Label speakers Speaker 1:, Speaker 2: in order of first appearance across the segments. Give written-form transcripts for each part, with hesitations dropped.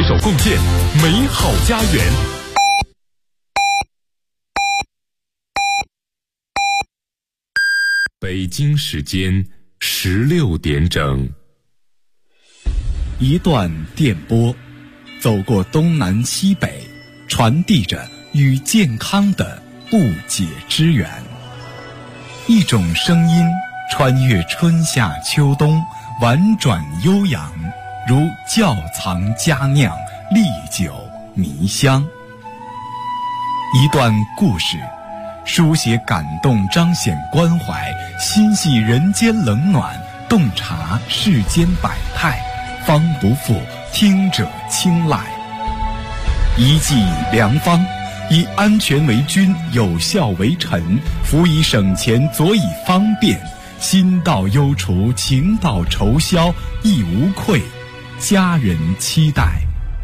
Speaker 1: 手共建美好家园。北京时间16点整。
Speaker 2: 一段电波，走过东南西北，传递着与健康的不解之缘。一种声音穿越春夏秋冬，婉转悠扬，如窖藏佳酿，历久弥香。一段故事，书写感动，彰显关怀，心系人间冷暖，洞察世间百态，方不负听者青睐。一剂良方，以安全为君，有效为臣，辅以省钱，佐以方便，心到忧除，情到愁消，亦无愧，家人期待。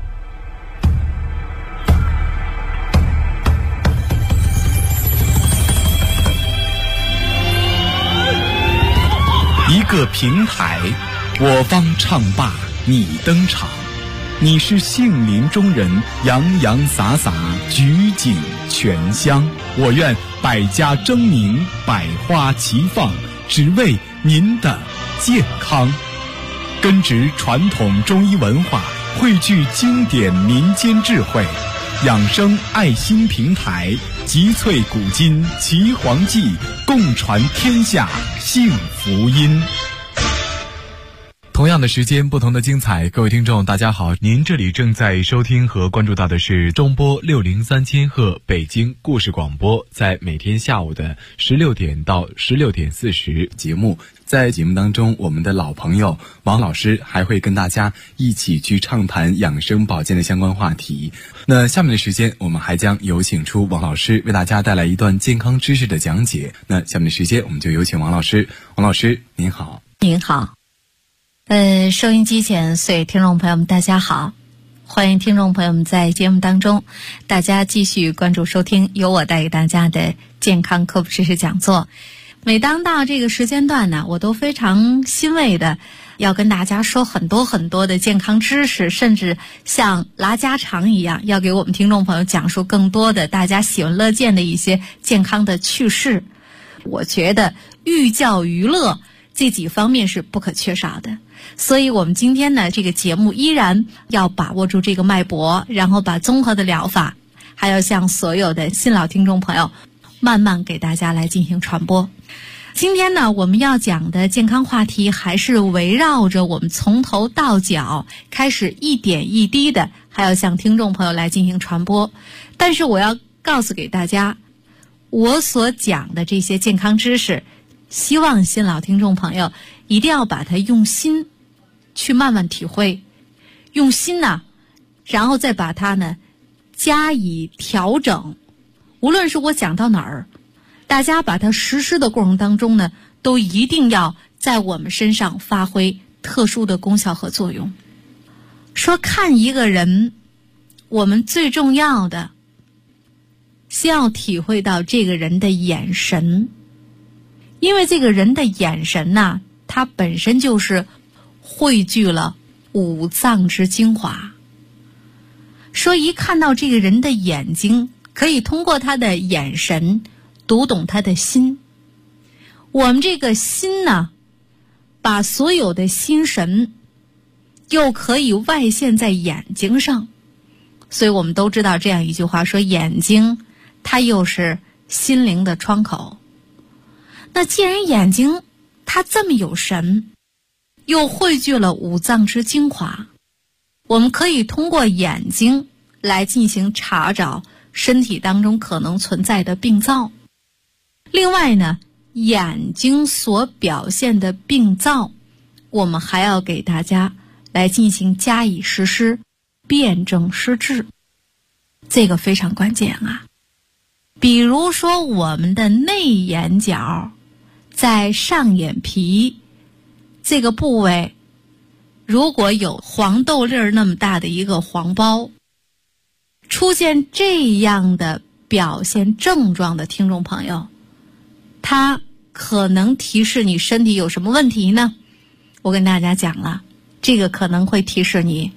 Speaker 2: 一个平台，我方唱罢你登场，你是杏林中人，洋洋洒洒，举景全香。我愿百家争鸣，百花齐放，只为您的健康。根植传统中医文化，汇聚经典民间智慧，养生爱心平台，集萃古今岐黄记，共传天下幸福音。同样的时间，不同的精彩。各位听众大家好，您这里正在收听和关注到的是中波603千赫北京故事广播，在每天下午的16点到16点40节目。在节目当中，我们的老朋友王老师还会跟大家一起去畅谈养生保健的相关话题。那下面的时间，我们还将有请出王老师为大家带来一段健康知识的讲解。那下面的时间，我们就有请王老师。王老师您好。
Speaker 3: 您好。收音机前所有听众朋友们大家好，欢迎听众朋友们在节目当中大家继续关注收听由我带给大家的健康科普知识讲座。每当到这个时间段呢，我都非常欣慰的要跟大家说很多很多的健康知识，甚至像拉家常一样，要给我们听众朋友讲述更多的大家喜闻乐见的一些健康的趣事。我觉得寓教于乐这几方面是不可缺少的，所以我们今天呢，这个节目依然要把握住这个脉搏，然后把综合的疗法还要向所有的新老听众朋友慢慢给大家来进行传播。今天呢，我们要讲的健康话题还是围绕着我们从头到脚开始一点一滴的还要向听众朋友来进行传播。但是我要告诉给大家，我所讲的这些健康知识，希望新老听众朋友一定要把它用心去慢慢体会，用心呢，然后再把它呢加以调整。无论是我讲到哪儿，大家把它实施的过程当中呢，都一定要在我们身上发挥特殊的功效和作用。说看一个人，我们最重要的先要体会到这个人的眼神，因为这个人的眼神呢，它本身就是汇聚了五脏之精华。说一看到这个人的眼睛，可以通过他的眼神读懂他的心。我们这个心呢，把所有的心神又可以外现在眼睛上，所以我们都知道这样一句话，说眼睛它又是心灵的窗口。那既然眼睛它这么有神，又汇聚了五脏之精华，我们可以通过眼睛来进行查找身体当中可能存在的病灶。另外呢，眼睛所表现的病灶，我们还要给大家来进行加以实施，辨证施治，这个非常关键啊。比如说我们的内眼角在上眼皮这个部位，如果有黄豆粒儿那么大的一个黄包，出现这样的表现症状的听众朋友，它可能提示你身体有什么问题呢？我跟大家讲了，这个可能会提示你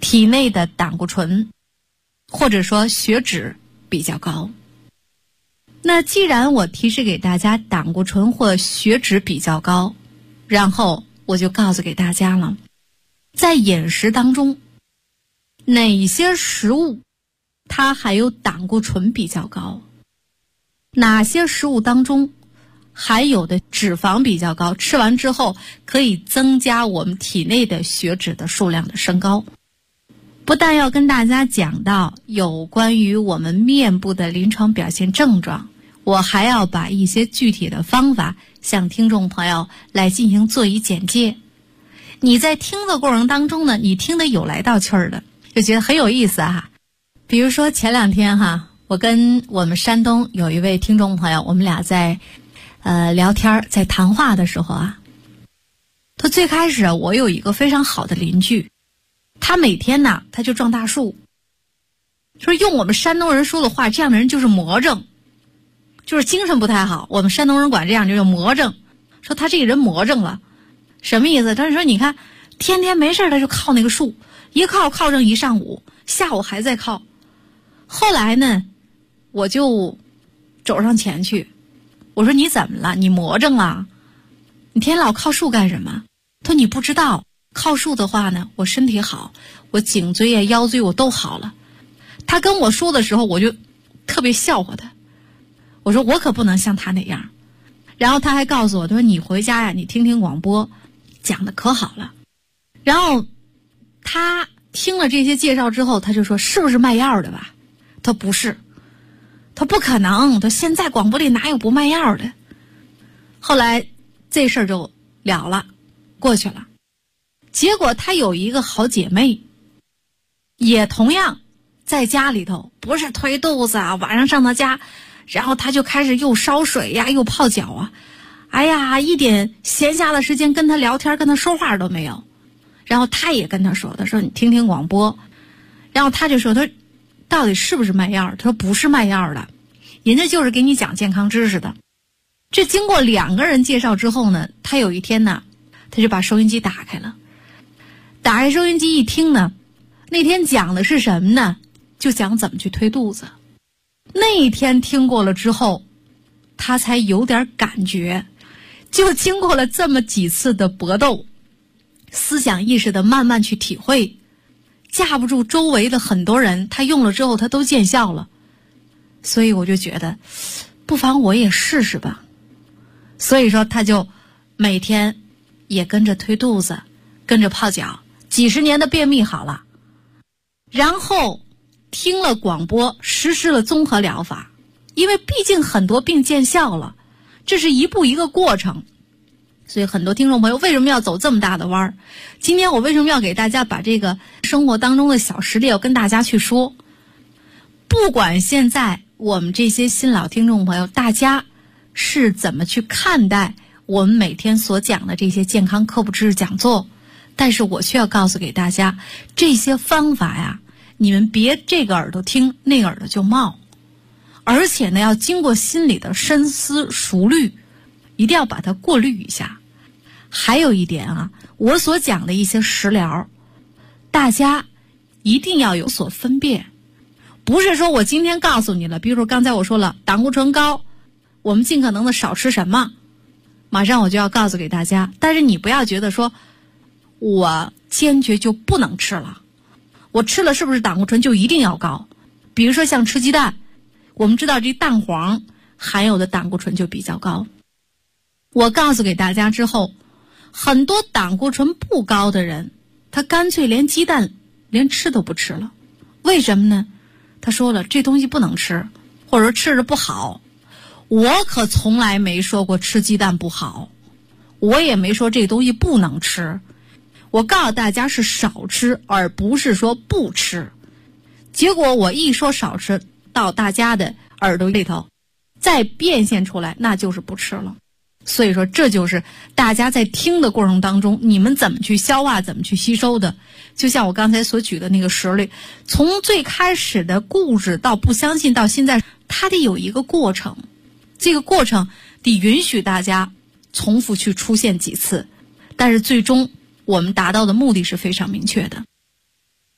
Speaker 3: 体内的胆固醇或者说血脂比较高。那既然我提示给大家胆固醇或血脂比较高，然后我就告诉给大家了，在饮食当中哪些食物它含有胆固醇比较高，哪些食物当中含有的脂肪比较高，吃完之后可以增加我们体内的血脂的数量的升高。不但要跟大家讲到有关于我们面部的临床表现症状，我还要把一些具体的方法向听众朋友来进行做一简介。你在听的过程当中呢，你听得有来道气儿的，就觉得很有意思啊。比如说前2天我跟我们山东有一位听众朋友，我们俩在聊天，在谈话的时候他最开始我有一个非常好的邻居，他每天他就撞大树，说用我们山东人说的话，这样的人就是魔怔，就是精神不太好，我们山东人管这样就叫魔怔，说他这个人魔怔了。什么意思？他说你看天天没事他就靠那个树，一靠上一上午，下午还在靠。后来呢我就走上前去，我说你怎么了？你魔怔了？你天天老靠树干什么？他说你不知道，靠树的话呢，我身体好，我颈椎啊腰椎我都好了。他跟我说的时候我就特别笑话他，我说我可不能像他那样。然后他还告诉我，他说你回家你听听广播，讲的可好了。然后他听了这些介绍之后，他就说是不是卖药的吧？他不是，他不可能，他现在广播里哪有不卖药的。后来这事儿就了了，过去了。结果他有一个好姐妹，也同样在家里头，不是推肚子晚上上他家，然后他就开始又烧水又泡脚哎呀，一点闲暇的时间跟他聊天跟他说话都没有。然后他也跟他说，他说你听听广播。然后他就说，他到底是不是卖药？他说不是卖药的，人家就是给你讲健康知识的。这经过2个人介绍之后呢，他有一天他就把收音机打开了，打开收音机一听呢，那天讲的是什么呢？就讲怎么去推肚子。那一天听过了之后，他才有点感觉，就经过了这么几次的搏斗，思想意识的慢慢去体会，架不住周围的很多人他用了之后他都见效了。所以我就觉得不妨我也试试吧。所以说他就每天也跟着推肚子，跟着泡脚，几十年的便秘好了。然后听了广播，实施了综合疗法，因为毕竟很多病见效了，这是一步一个过程。所以很多听众朋友为什么要走这么大的弯儿？今天我为什么要给大家把这个生活当中的小实例要跟大家去说？不管现在我们这些新老听众朋友大家是怎么去看待我们每天所讲的这些健康科普知识讲座，但是我却要告诉给大家，这些方法你们别这个耳朵听那个耳朵就冒，而且呢要经过心里的深思熟虑，一定要把它过滤一下。还有一点我所讲的一些食疗，大家一定要有所分辨。不是说我今天告诉你了，比如说刚才我说了胆固醇高，我们尽可能的少吃什么，马上我就要告诉给大家。但是你不要觉得说我坚决就不能吃了，我吃了是不是胆固醇就一定要高？比如说像吃鸡蛋，我们知道这蛋黄含有的胆固醇就比较高。我告诉给大家之后，很多胆固醇不高的人，他干脆连鸡蛋连吃都不吃了。为什么呢？他说了这东西不能吃，或者说吃着不好。我可从来没说过吃鸡蛋不好，我也没说这东西不能吃。我告诉大家是少吃，而不是说不吃。结果我一说少吃，到大家的耳朵里头再变现出来，那就是不吃了。所以说这就是大家在听的过程当中，你们怎么去消化，怎么去吸收的。就像我刚才所举的那个实例，从最开始的固执到不相信到现在，它得有一个过程，这个过程得允许大家重复去出现几次，但是最终我们达到的目的是非常明确的。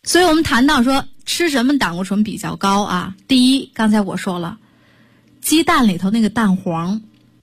Speaker 3: 所以我们谈到说吃什么胆固醇比较高啊？第一，刚才我说了，鸡蛋里头那个蛋黄，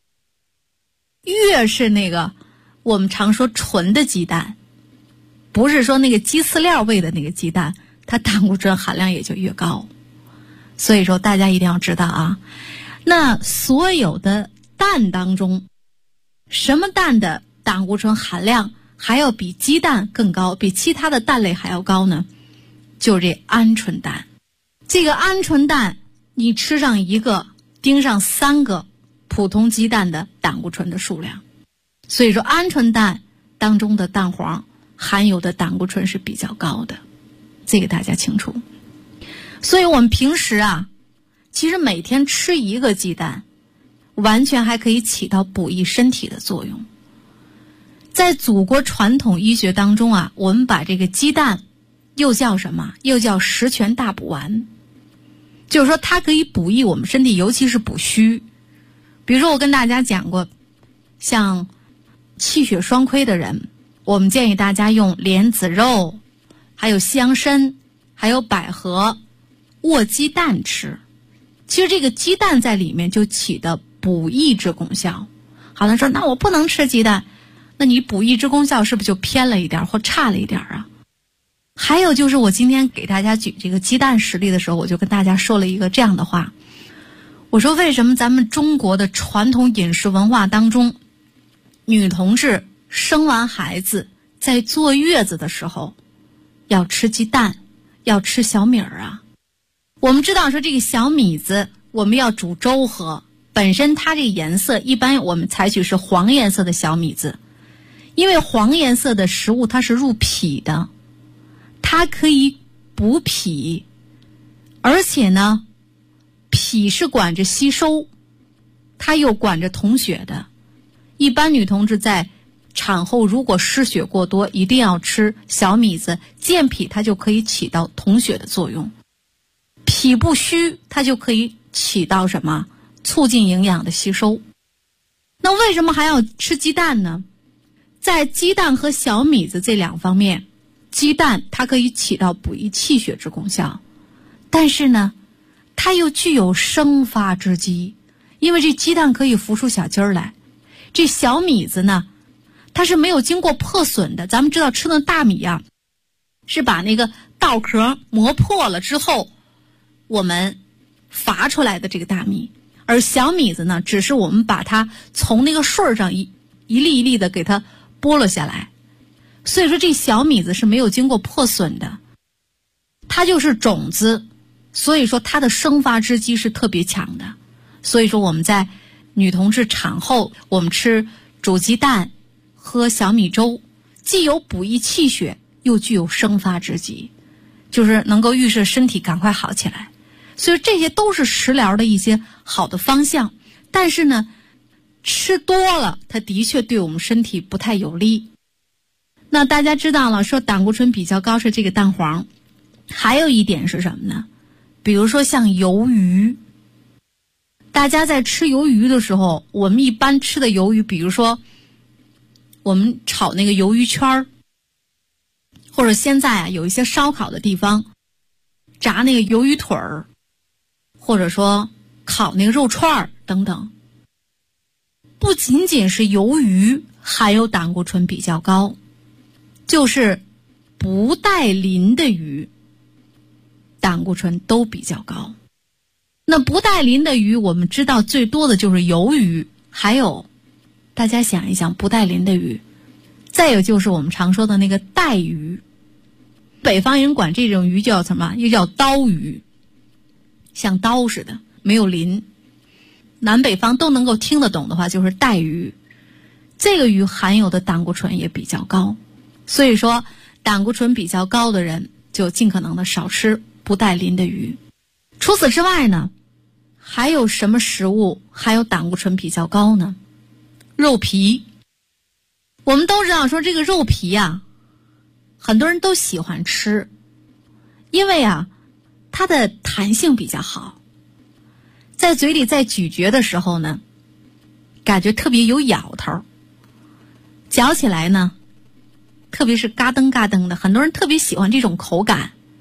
Speaker 3: 越是那个我们常说纯的鸡蛋，不是说那个鸡饲料味的那个鸡蛋，它胆固醇含量也就越高。所以说大家一定要知道啊，那所有的蛋当中，什么蛋的胆固醇含量还要比鸡蛋更高，比其他的蛋类还要高呢？就是这鹌鹑蛋。这个鹌鹑蛋你吃上一个，盯上3个普通鸡蛋的胆固醇的数量。所以说鹌鹑蛋当中的蛋黄含有的胆固醇是比较高的，这个大家清楚。所以我们平时啊，其实每天吃一个鸡蛋，完全还可以起到补益身体的作用。在祖国传统医学当中啊，我们把这个鸡蛋又叫什么？又叫十全大补丸。就是说它可以补益我们身体，尤其是补虚。比如说我跟大家讲过，像气血双亏的人，我们建议大家用莲子肉，还有西洋参，还有百合卧鸡蛋吃。其实这个鸡蛋在里面就起的补益之功效。好多人说那我不能吃鸡蛋，那你补益之功效是不是就偏了一点或差了一点啊？还有就是我今天给大家举这个鸡蛋实例的时候，我就跟大家说了一个这样的话，我说为什么咱们中国的传统饮食文化当中，女同志生完孩子在坐月子的时候要吃鸡蛋，要吃小米啊？我们知道说这个小米子我们要煮粥喝，本身它这个颜色一般我们采取是黄颜色的小米子，因为黄颜色的食物它是入脾的，它可以补脾，而且呢脾是管着吸收，它又管着统血的。一般女同志在产后如果失血过多，一定要吃小米子，健脾它就可以起到统血的作用，脾不虚它就可以起到什么？促进营养的吸收。那为什么还要吃鸡蛋呢？在鸡蛋和小米子这两方面，鸡蛋它可以起到补益气血之功效，但是呢它又具有生发之机，因为这鸡蛋可以孵出小鸡儿来。这小米子呢，它是没有经过破损的。咱们知道吃的大米啊，是把那个稻壳磨破了之后我们伐出来的这个大米，而小米子呢，只是我们把它从那个穗上一粒一粒的给它剥落下来。所以说这小米子是没有经过破损的，它就是种子，所以说它的生发之机是特别强的。所以说我们在女同志产后，我们吃煮鸡蛋喝小米粥，既有补益气血，又具有生发之机，就是能够预示身体赶快好起来。所以这些都是食疗的一些好的方向，但是呢吃多了它的确对我们身体不太有利。那大家知道了，说胆固醇比较高是这个蛋黄，还有一点是什么呢？比如说像鱿鱼，大家在吃鱿鱼的时候，我们一般吃的鱿鱼，比如说我们炒那个鱿鱼圈儿，或者现在啊有一些烧烤的地方炸那个鱿鱼腿儿，或者说烤那个肉串儿等等，不仅仅是鱿鱼含有胆固醇比较高，就是不带鳞的鱼胆固醇都比较高。那不带鳞的鱼我们知道最多的就是鱿鱼，还有大家想一想不带鳞的鱼，再有就是我们常说的那个带鱼，北方人管这种鱼叫什么？又叫刀鱼，像刀似的没有鳞，南北方都能够听得懂的话就是带鱼。这个鱼含有的胆固醇也比较高，所以说胆固醇比较高的人就尽可能的少吃不带鳞的鱼。除此之外呢，还有什么食物含有胆固醇比较高呢？肉皮。我们都知道说这个肉皮啊，很多人都喜欢吃，因为啊它的弹性比较好，在嘴里在咀嚼的时候呢，感觉特别有咬头，嚼起来呢特别是嘎噔嘎噔的，很多人特别喜欢这种口感。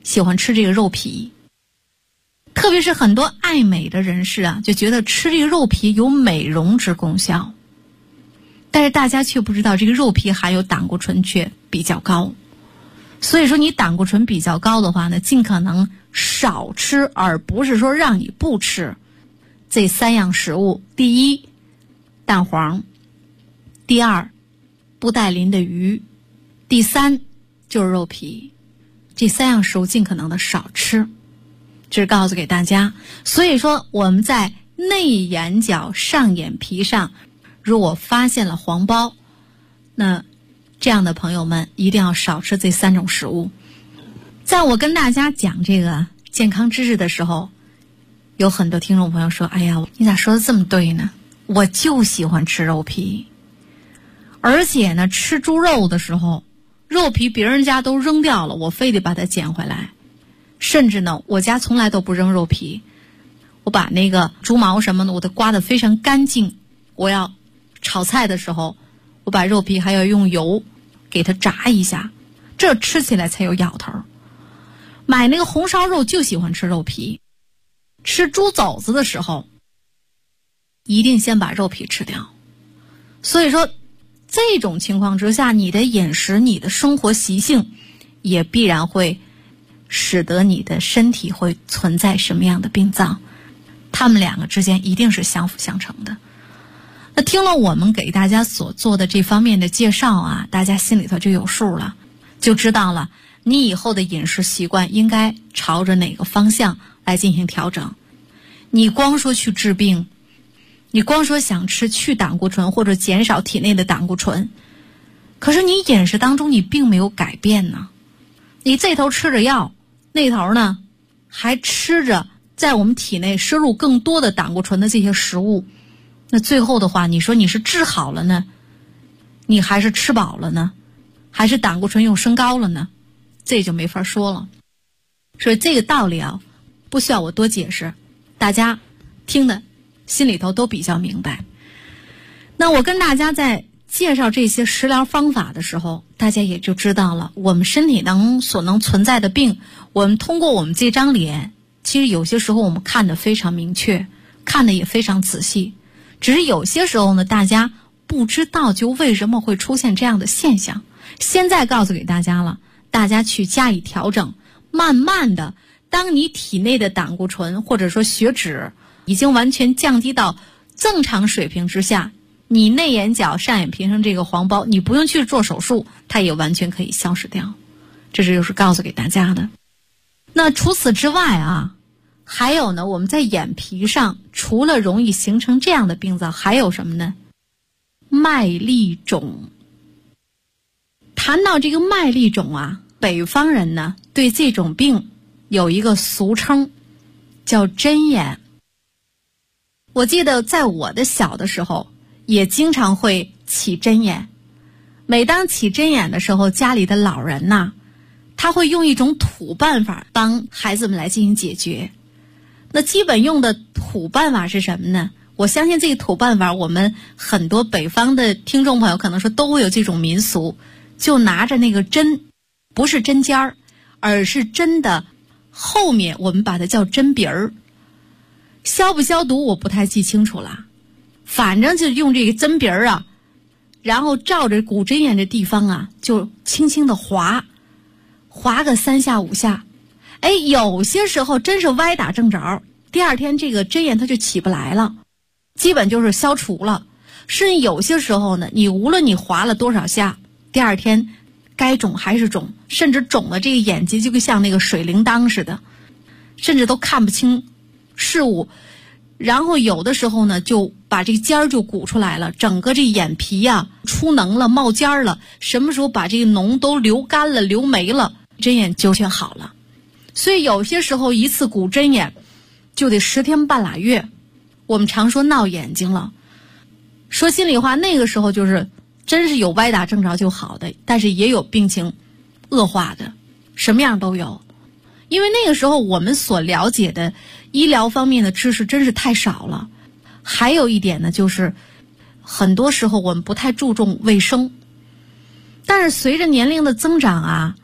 Speaker 3: 喜欢吃这个肉皮。特别是很多爱美的人士啊，就觉得吃这个肉皮有美容之功效，但是大家却不知道这个肉皮含有胆固醇却比较高。所以说你胆固醇比较高的话呢，尽可能少吃，而不是说让你不吃这3样食物。第一，蛋黄；第二，不带鳞的鱼；第三，就是肉皮。这3样食物尽可能的少吃，这是告诉给大家。所以说我们在内眼角上眼皮上如果发现了黄包，那这样的朋友们一定要少吃这3种食物。在我跟大家讲这个健康知识的时候，有很多听众朋友说，哎呀，你咋说的这么对呢？我就喜欢吃肉皮，而且呢吃猪肉的时候，肉皮别人家都扔掉了，我非得把它捡回来。甚至呢我家从来都不扔肉皮，我把那个猪毛什么的我都刮得非常干净。我要炒菜的时候，我把肉皮还要用油给它炸一下，这吃起来才有咬头。买那个红烧肉就喜欢吃肉皮，吃猪肘子的时候一定先把肉皮吃掉。所以说这种情况之下，你的饮食你的生活习性也必然会使得你的身体会存在什么样的病灶，它们两个之间一定是相辅相成的。那听了我们给大家所做的这方面的介绍啊，大家心里头就有数了，就知道了你以后的饮食习惯应该朝着哪个方向来进行调整。你光说去治病，你光说想吃去胆固醇或者减少体内的胆固醇，可是你饮食当中你并没有改变呢。你这头吃着药，那头呢还吃着在我们体内摄入更多的胆固醇的这些食物，那最后的话，你说你是治好了呢，你还是吃饱了呢，还是胆固醇又升高了呢？这就没法说了。所以这个道理啊，不需要我多解释，大家听的心里头都比较明白。那我跟大家在介绍这些食疗方法的时候，大家也就知道了我们身体所能存在的病，我们通过我们这张脸，其实有些时候我们看得非常明确，看得也非常仔细，只是有些时候呢，大家不知道就为什么会出现这样的现象。现在告诉给大家了，大家去加以调整，慢慢的，当你体内的胆固醇或者说血脂已经完全降低到正常水平之下，你内眼角上眼皮上这个黄包，你不用去做手术，它也完全可以消失掉。这就是告诉给大家的。那除此之外啊，还有呢，我们在眼皮上除了容易形成这样的病灶，还有什么呢？麦粒肿。谈到这个麦粒肿啊，北方人呢对这种病有一个俗称叫针眼。我记得在我的小的时候也经常会起针眼，每当起针眼的时候，家里的老人呐，他会用一种土办法帮孩子们来进行解决。那基本用的土办法是什么呢？我相信这个土办法，我们很多北方的听众朋友可能说都会有这种民俗，就拿着那个针，不是针尖儿，而是针的后面，我们把它叫针鼻儿。消不消毒我不太记清楚了，反正就用这个针鼻儿啊，然后照着骨针眼这地方啊，就轻轻的划个3下5下。哎，有些时候真是歪打正着，第二天这个针眼它就起不来了，基本就是消除了。甚至有些时候呢，你无论你划了多少下，第二天该肿还是肿，甚至肿的这个眼睛就像那个水铃铛似的，甚至都看不清事物。然后有的时候呢，就把这个尖儿就鼓出来了，整个这眼皮呀出脓了，冒尖儿了，什么时候把这个脓都流干了流没了，针眼就全好了。所以有些时候一次鼓针眼就得10天半拉月，我们常说闹眼睛了。说心里话，那个时候就是真是有歪打正着就好的，但是也有病情恶化的，什么样都有。因为那个时候我们所了解的医疗方面的知识真是太少了。还有一点呢，就是很多时候我们不太注重卫生，但是随着年龄的增长啊，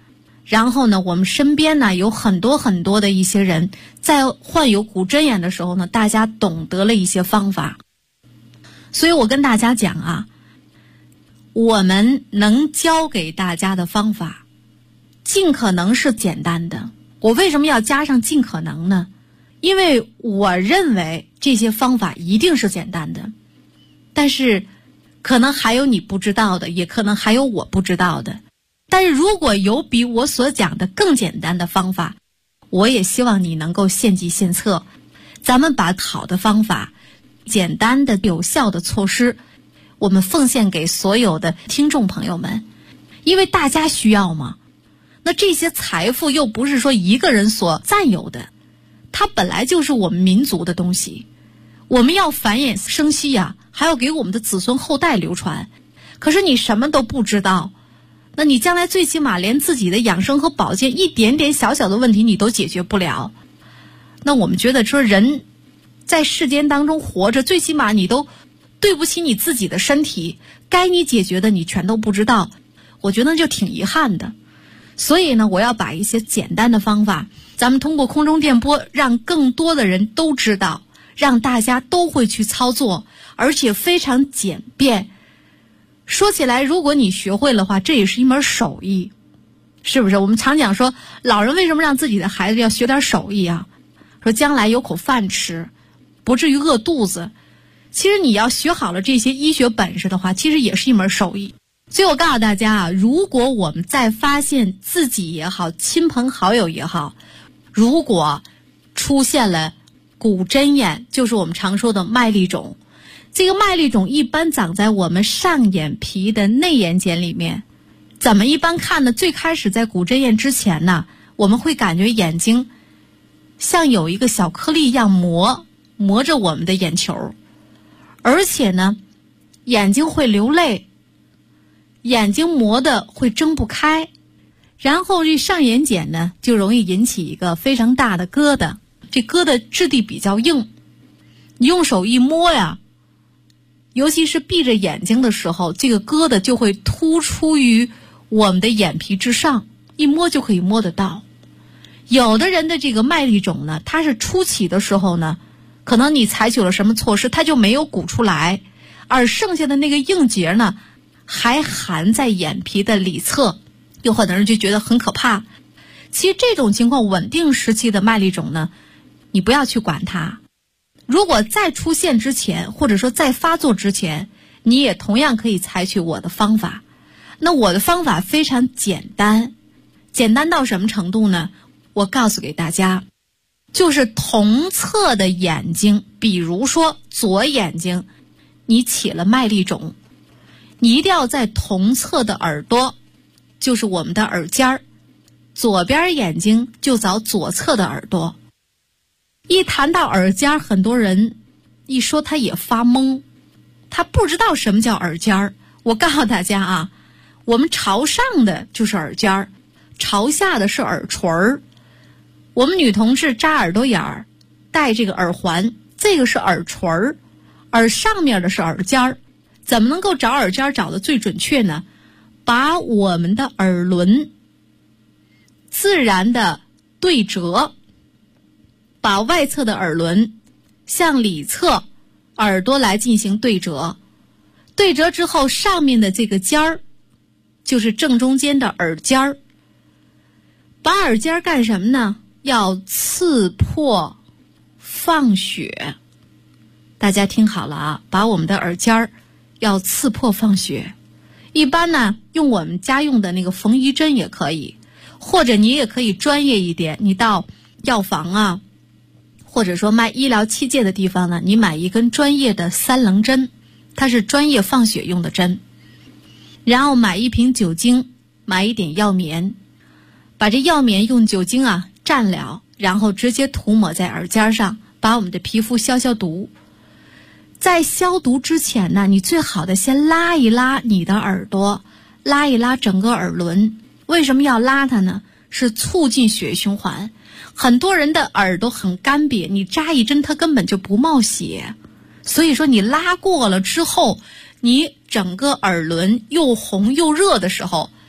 Speaker 3: 然后呢，我们身边呢有很多很多的一些人在患有骨针眼的时候呢，大家懂得了一些方法。所以我跟大家讲啊，我们能教给大家的方法尽可能是简单的。我为什么要加上尽可能呢？因为我认为这些方法一定是简单的，但是可能还有你不知道的，也可能还有我不知道的。但是如果有比我所讲的更简单的方法，我也希望你能够献计献策。咱们把好的方法、简单的有效的措施，我们奉献给所有的听众朋友们，因为大家需要嘛。那这些财富又不是说一个人所占有的，它本来就是我们民族的东西，我们要繁衍生息呀，还要给我们的子孙后代流传。可是你什么都不知道，那你将来最起码连自己的养生和保健一点点小小的问题你都解决不了。那我们觉得说人在世间当中活着，最起码你都对不起你自己的身体，该你解决的你全都不知道，我觉得就挺遗憾的。所以呢，我要把一些简单的方法，咱们通过空中电波让更多的人都知道，让大家都会去操作，而且非常简便。说起来，如果你学会了的话，这也是一门手艺，是不是？我们常讲说，老人为什么让自己的孩子要学点手艺啊？说将来有口饭吃，不至于饿肚子。其实你要学好了这些医学本事的话，其实也是一门手艺。所以我告诉大家啊，如果我们在发现自己也好，亲朋好友也好，如果出现了骨针眼，就是我们常说的麦粒肿。这个麦粒肿一般长在我们上眼皮的内眼睑里面。怎么一般看呢？最开始在骨针眼之前呢，我们会感觉眼睛像有一个小颗粒一样磨着我们的眼球，而且呢，眼睛会流泪，眼睛磨得会睁不开，然后这上眼睑呢就容易引起一个非常大的疙瘩，这疙瘩质地比较硬，你用手一摸呀，尤其是闭着眼睛的时候，这个疙瘩就会突出于我们的眼皮之上，一摸就可以摸得到。有的人的这个麦粒肿呢，它是初期的时候呢，可能你采取了什么措施，它就没有鼓出来，而剩下的那个硬结呢还含在眼皮的里侧，有很多人就觉得很可怕。其实这种情况，稳定时期的麦粒肿呢，你不要去管它。如果在出现之前，或者说在发作之前，你也同样可以采取我的方法。那我的方法非常简单，简单到什么程度呢？我告诉给大家，就是同侧的眼睛，比如说左眼睛你起了麦粒肿，你一定要在同侧的耳朵，就是我们的耳尖儿，左边眼睛就找左侧的耳朵。一谈到耳尖，很多人一说他也发懵，他不知道什么叫耳尖儿。我告诉大家啊，我们朝上的就是耳尖儿，朝下的是耳垂儿。我们女同志扎耳朵眼儿，戴这个耳环，这个是耳垂儿，而上面的是耳尖儿。怎么能够找耳尖儿找得最准确呢？把我们的耳轮自然的对折，把外侧的耳轮向里侧耳朵来进行对折，对折之后，上面的这个尖儿就是正中间的耳尖儿。把耳尖儿干什么呢？要刺破放血。大家听好了啊，把我们的耳尖儿要刺破放血。一般呢，用我们家用的那个缝衣针也可以，或者你也可以专业一点，你到药房啊，或者说卖医疗器械的地方呢，你买一根专业的三棱针，它是专业放血用的针。然后买一瓶酒精，买一点药棉，把这药棉用酒精啊蘸了，然后直接涂抹在耳尖上，把我们的皮肤消消毒。在消毒之前呢，你最好的先拉一拉你的耳朵，拉一拉整个耳轮。为什么要拉它呢？是促进血液循环。很多人的耳朵很干瘪，你扎一针它根本就不冒血，所以说你拉过了之后，你整个耳轮又红又热的时候，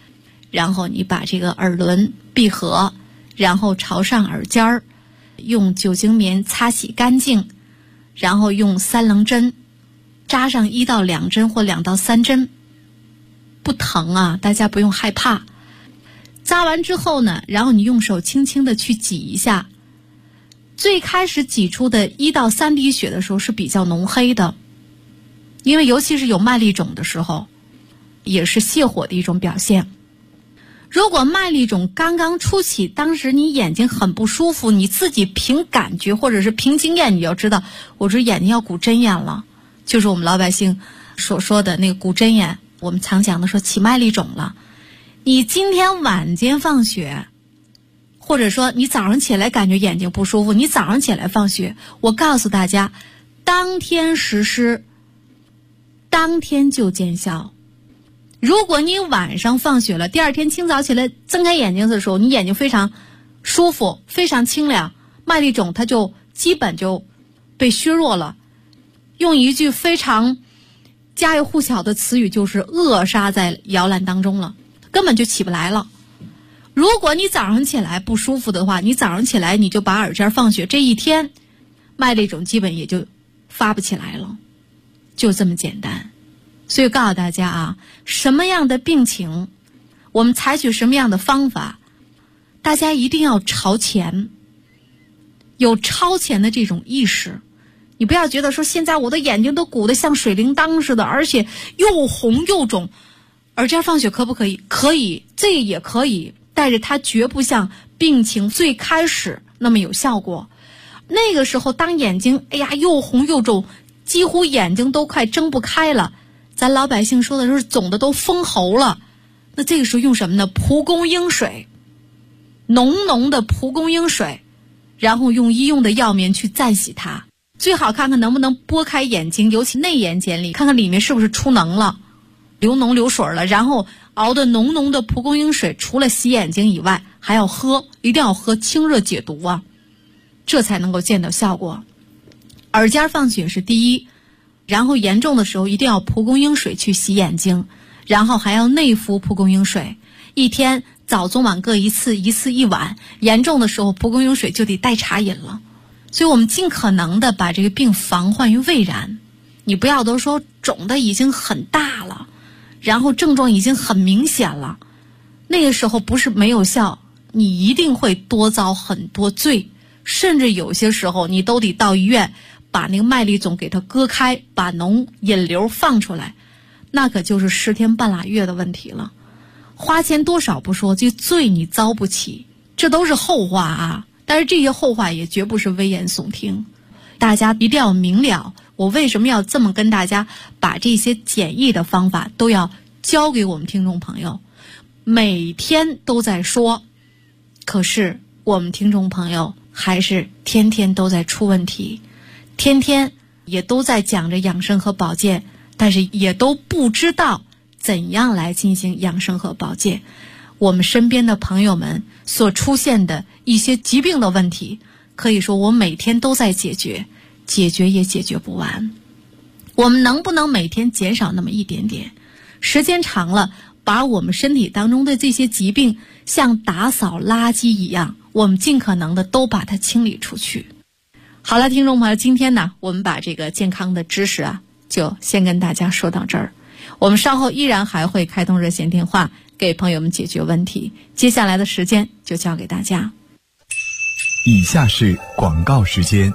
Speaker 3: 然后你把这个耳轮闭合，然后朝上耳尖儿，用酒精棉擦洗干净，然后用3棱针扎上1到2针或2到3针，不疼啊，大家不用害怕。扎完之后呢，然后你用手轻轻的去挤一下，最开始挤出的1到3滴血的时候是比较浓黑的，因为尤其是有麦粒肿的时候，也是泻火的一种表现。如果麦粒肿刚刚初起，当时你眼睛很不舒服，你自己凭感觉或者是凭经验，你要知道我这眼睛要鼓针眼了，就是我们老百姓所说的那个鼓针眼，我们常讲的说起麦粒肿了。你今天晚间放学，或者说你早上起来感觉眼睛不舒服，你早上起来放学，我告诉大家，当天实施，当天就见效。如果你晚上放学了，第二天清早起来睁开眼睛的时候，你眼睛非常舒服，非常清凉，麦粒肿它就基本就被削弱了。用一句非常家喻户晓的词语，就是扼杀在摇篮当中了，根本就起不来了。如果你早上起来不舒服的话，你早上起来你就把耳尖放血，这一天麦粒肿基本也就发不起来了，就这么简单。所以告诉大家啊，什么样的病情我们采取什么样的方法，大家一定要朝前，有超前的这种意识。你不要觉得说现在我的眼睛都鼓得像水铃铛似的，而且又红又肿，耳尖放血可不可以？可以，这也可以，但是它绝不像病情最开始那么有效果。那个时候当眼睛又红又肿，几乎眼睛都快睁不开了，咱老百姓说的是肿的都封喉了，那这个时候用什么呢？蒲公英水，浓浓的蒲公英水，然后用医用的药棉去暂洗它，最好看看能不能拨开眼睛，尤其内眼睑里，看看里面是不是出脓了，流脓流水了，然后熬的浓浓的蒲公英水，除了洗眼睛以外还要喝，一定要喝，清热解毒啊，这才能够见到效果。耳尖放血是第一，然后严重的时候一定要蒲公英水去洗眼睛，然后还要内服蒲公英水，一天早中晚各一次，一次1碗，严重的时候蒲公英水就得代茶饮了。所以我们尽可能的把这个病防患于未然。你不要都说肿的已经很大了，然后症状已经很明显了，那个时候不是没有效，你一定会多遭很多罪，甚至有些时候你都得到医院把那个麦粒肿给它割开，把脓引流放出来，那可就是10天半拉月的问题了。花钱多少不说，这罪你遭不起，这都是后话啊。但是这些后话也绝不是危言耸听，大家一定要明了，我为什么要这么跟大家把这些简易的方法都要教给我们听众朋友。每天都在说，可是我们听众朋友还是天天都在出问题，天天也都在讲着养生和保健，但是也都不知道怎样来进行养生和保健。我们身边的朋友们所出现的一些疾病的问题，可以说我每天都在解决，解决也解决不完。我们能不能每天减少那么一点点，时间长了，把我们身体当中的这些疾病像打扫垃圾一样，我们尽可能的都把它清理出去。好了，听众朋友，今天呢，我们把这个健康的知识啊，就先跟大家说到这儿。我们稍后依然还会开通热线电话，给朋友们解决问题。接下来的时间就交给大家。
Speaker 2: 以下是广告时间。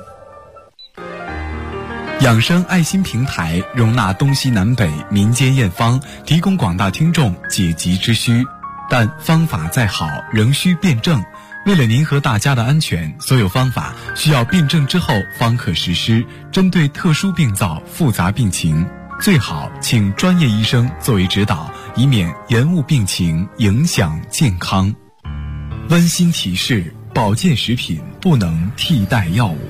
Speaker 2: 养生爱心平台容纳东西南北民间验方，提供广大听众解急之需，但方法再好仍需辩证。为了您和大家的安全，所有方法需要辩证之后方可实施，针对特殊病灶、复杂病情，最好请专业医生作为指导，以免延误病情，影响健康。温馨提示：保健食品不能替代药物。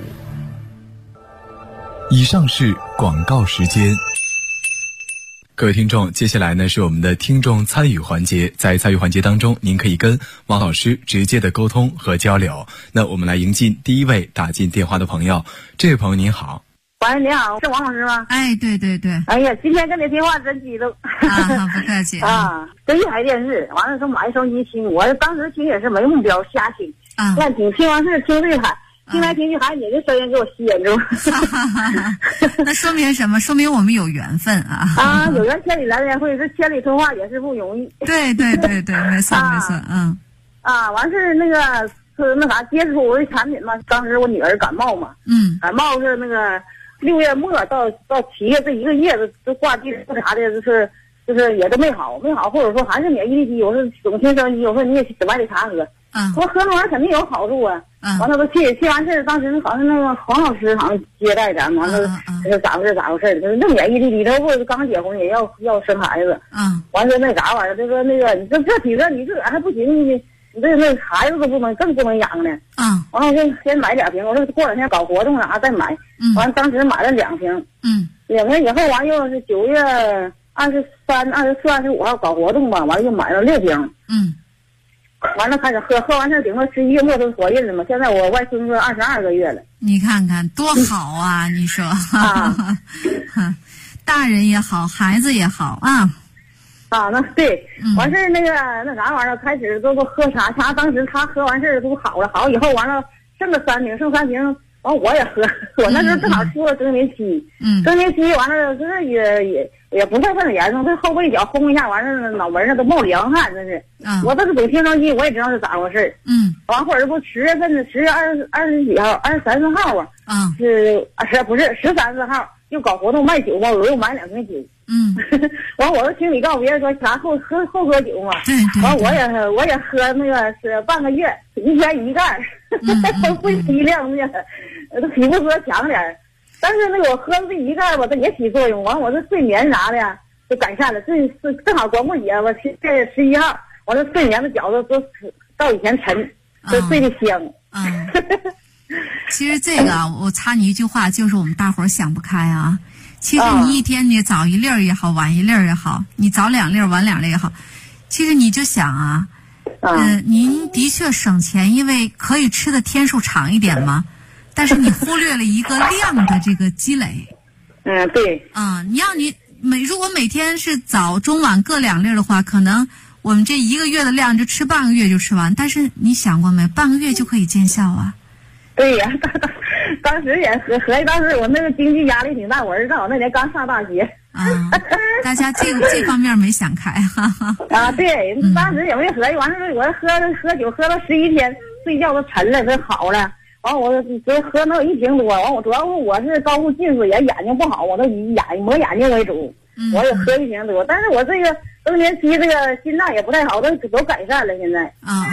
Speaker 2: 以上是广告时间。各位听众，接下来呢是我们的听众参与环节。在参与环节当中，您可以跟王老师直接的沟通和交流。那我们来迎进第一位打进电话的朋友。这位朋友您好。
Speaker 4: 喂，你好，是王老师吗？
Speaker 3: 哎，对对对。
Speaker 4: 哎呀，今天跟你电话真激动。
Speaker 3: 啊，不客气
Speaker 4: 啊。这一台电视，完了说买手机听，我当时听也是没目标，瞎听。
Speaker 3: 啊。
Speaker 4: 那听完事听这台，听来听去还是你的声音给我吸引住。
Speaker 3: 那说明什么？说明我们有缘分啊。
Speaker 4: 啊，有缘千里来连会，这千里通话也是不容易。
Speaker 3: 对对对对，没错没错，嗯。
Speaker 4: 啊，完事那个是那啥接触我的产品嘛，当时我女儿感冒嘛。感冒是那个6月末到7月这一个月都挂地啥的，就是也都没好，或者说还是免疫力低。我说总听声音，我说你也买点茶喝。我喝那玩意儿肯定有好处啊。完了都去完事，当时好像那个黄老师好像接待咱，完了说咋回事？就是那免疫力低，他不刚结婚也要生孩子。完事那啥玩意儿，就说那个你这体质你自个儿还不行，你这孩子都更不能养呢。完了我就先买2瓶，我说过2天搞活动啥再买。完了当时买了2瓶。2瓶以后完又是9月23、24、25号搞活动吧，完了又买了6瓶。完了开始喝完事顶到11月末都怀孕了嘛，现在我外孙子22个月了。你看看多好啊！你说大人也好，孩子也好啊。那对，完事那啥玩意儿，开始都喝茶，当时他喝完事都好了，好以后完了剩3瓶，完我也喝，我那时候正好出了更年期，更年期完了就是也不太严重，这后背角轰一下，完了脑门上都冒凉汗，真是。我这是总听声机，我也知道是咋回事。完或者不10月份的10月20几号，23、24号啊。不是13、14号又搞活动卖酒嘛，我又买2瓶酒。完我都听你告诉别人说啥后喝酒嘛。完我也喝那个是半个月，1天1盖，不批量的，都比不喝强点儿。但是那个我喝这1盖吧，它也起作用。完我这睡眠啥的呀就改善了，正好光棍节吧，7月11号，完了睡眠的觉都到以前沉，都睡得香。
Speaker 3: 其实这个我插你一句话，就是我们大伙儿想不开啊。其实你一天你早1粒儿也好，晚1粒儿也好，你早2粒儿晚2粒也好，其实你就想啊，您的确省钱，因为可以吃的天数长一点嘛。但是你忽略了一个量的这个积累。
Speaker 4: 对。
Speaker 3: 如果每天是早中晚各2粒的话，可能我们这1个月的量就吃半个月就吃完。但是你想过没，半个月就可以见效啊。
Speaker 4: 对呀，当时也合计，当时我那个经济压力挺大，我儿子正好那年刚上大学。
Speaker 3: 大家这方面没想开哈。
Speaker 4: 对，当时也没合计，完事我喝酒喝到11天，睡觉都沉了，这好了。完我就喝能有1瓶多，完我主要是我是高度近视，也眼睛不好，我都以磨眼睛为主，我也喝1瓶多。但是我这个更年期这个心脏也不太好，都改善了现在。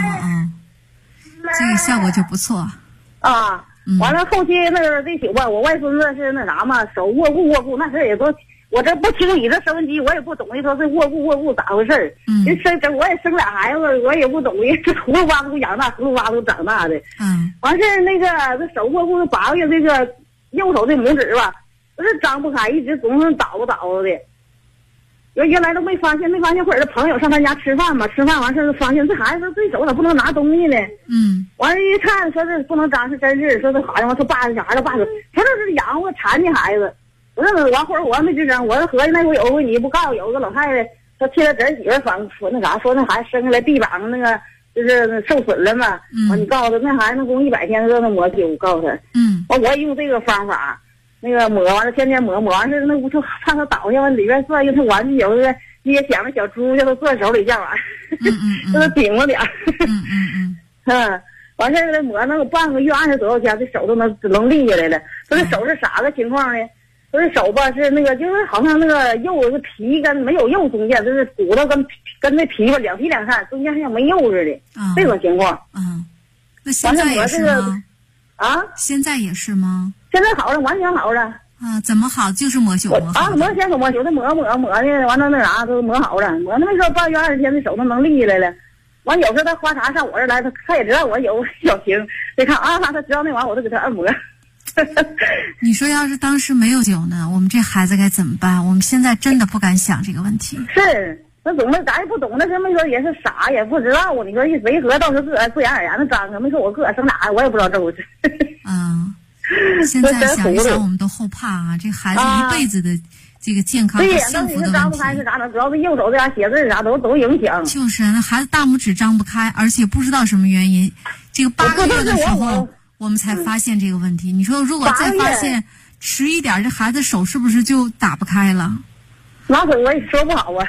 Speaker 3: 这个效果就不错。
Speaker 4: 完了后期那个这酒吧，我外孙子是那啥嘛，手握固，那时也都。我这不听你这收音机，我也不懂的，说这握固咋回事儿？我也生俩孩子，我也不懂的，这葫芦娃都养大，葫芦娃都长大的。完事那个这手握固8个月，这个右手这拇指吧，不是张不开，一直总是倒的。原来都没发现，或者是朋友上他家吃饭嘛，吃饭完事发现这孩子这手咋不能拿东西呢？完了一看说这不能张，是真是说这好像说爸小孩的爸说，他这是养活残疾孩子。我说完会儿我还没吱声，我说合计那回有回你不告诉有个老太太，她替她侄儿媳妇说那啥，说那孩子生下来臂膀那个就是受损了嘛。完你告诉他那孩子能供100天让他抹酒，告诉他。完我也用这个方法，那个抹完了天天抹完事那不就怕他倒下完里边算用他玩具有个捏响的小猪叫他攥手里这玩意儿，让他顶着点儿。完事儿抹能有半个月20多天，这手都能立下来了。说这手是啥个情况呢？说这手吧是那个就是好像那个肉是皮跟没有肉中间，就是骨头跟那皮吧两皮两散，中间像没肉似的，这种情况。
Speaker 3: 那现在也是吗？现在也是吗？
Speaker 4: 现在好了，完全好了。
Speaker 3: 怎么好？就是抹酒吗？
Speaker 4: 先抹酒，抹的，完了那啥都抹好了，抹那时候半月20天，这手都能立起来了。完有时候他花茶上我这来，他也知道我有小情，你看他知道那玩意儿我都给他按摩。
Speaker 3: 你说要是当时没有酒呢，我们这孩子该怎么办？我们现在真的不敢想这个问题。
Speaker 4: 是，那懂得咱也不懂，那时候没说也是傻，也不知道。你说一回合到时候自然而然的张，没说我自个儿生俩，我也不知道这回事。
Speaker 3: 现在想一想，我们都后怕啊！这孩子一辈子的这个健康和幸福的问题。
Speaker 4: 张不开是咋的？主要是右手这样写字啥都影响。
Speaker 3: 就是那孩子大拇指张不开，而且不知道什么原因。这个8个月的时候，我们才发现这个问题。你说如果再发现迟一点，这孩子手是不是就打不开了？
Speaker 4: 那可我也说不好啊。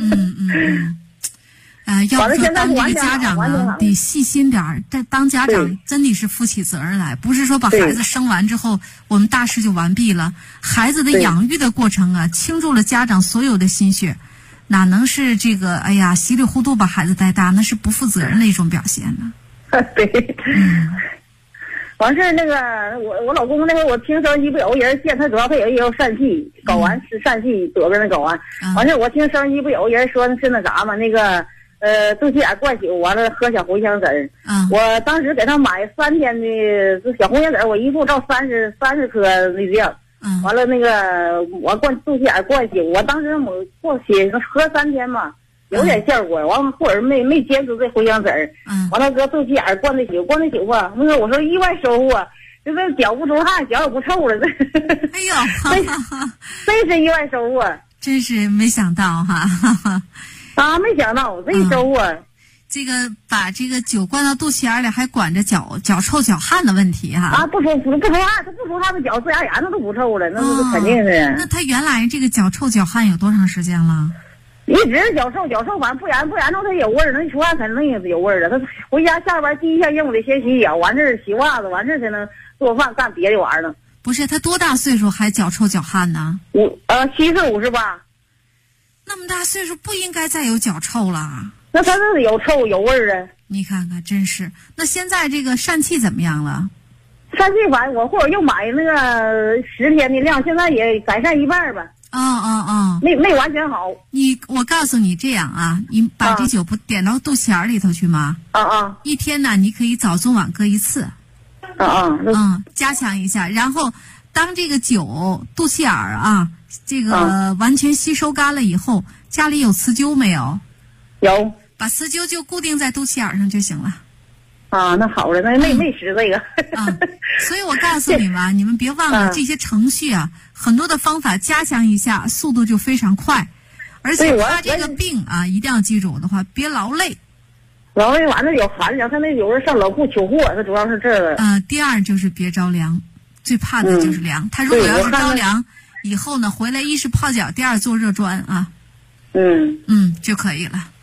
Speaker 3: 要不说当这个家长啊，得细心点儿。当家长真的是负起责任来，不是说把孩子生完之后，我们大事就完毕了。孩子的养育的过程啊，倾注了家长所有的心血，哪能是这个哎呀稀里糊涂把孩子带大？那是不负责任的一种表现呢。
Speaker 4: 对。完事那个我老公那个我听收音机不有人见他主要他也有疝气，睾丸是疝气得个那睾丸。完事我听收音机不有人说是那啥嘛，那个肚脐眼灌血，完了喝小茴香籽儿。我当时给他买3天的小茴香籽儿，我一副照30颗那量。完了那个我肚脐眼灌血，我当时我过血喝3天嘛。有点效果，完了或者没坚持这茴香籽儿，完了搁肚脐眼灌的血吧。那个我说意外收获，这个脚不出汗，脚也不臭了，这。
Speaker 3: 哎呦，
Speaker 4: 这是意外收获，
Speaker 3: 真是没想到哈。
Speaker 4: 没想到这收获。
Speaker 3: 这个把这个酒灌到肚脐眼里，还管着脚臭脚汗的问题哈。
Speaker 4: 不出汗，他不出汗，他脚自然那都不臭了，那是肯定是。
Speaker 3: 那他原来这个脚臭脚汗有多长时间了？
Speaker 4: 一直脚臭，反正不然他有味儿，那出汗肯定也有味儿的。他回家下班第一项任务得先洗脚，完事儿洗袜子，完事儿才能做饭干别的玩意儿呢。
Speaker 3: 不是他多大岁数还脚臭脚汗呢
Speaker 4: ？70、58。
Speaker 3: 那么大岁数不应该再有脚臭了。
Speaker 4: 那他是有臭有味儿啊。
Speaker 3: 你看看，真是。那现在这个疝气怎么样了？
Speaker 4: 疝气反正我或者又买那个10天的量，现在也改善一半吧。没完全好。
Speaker 3: 我告诉你这样啊，你把这酒不点到肚脐眼里头去吗？一天呢，你可以早中晚各1次。加强一下。然后当这个酒肚脐眼啊，这个完全吸收干了以后，家里有瓷灸没有？
Speaker 4: 有。
Speaker 3: 把瓷灸就固定在肚脐眼上就行了。
Speaker 4: 那好了，那没使这个。
Speaker 3: 所以我告诉你们，你们别忘了这些程序啊，很多的方法加强一下，速度就非常快。而且他这个病啊，一定要记住的话，别劳累。
Speaker 4: 劳累完了有寒凉，他那有人上冷库取货，他主要是这个。
Speaker 3: 第二就是别着凉，最怕的就是凉。他如果要是着凉，以后呢回来一是泡脚，第二做热砖啊。就可以了。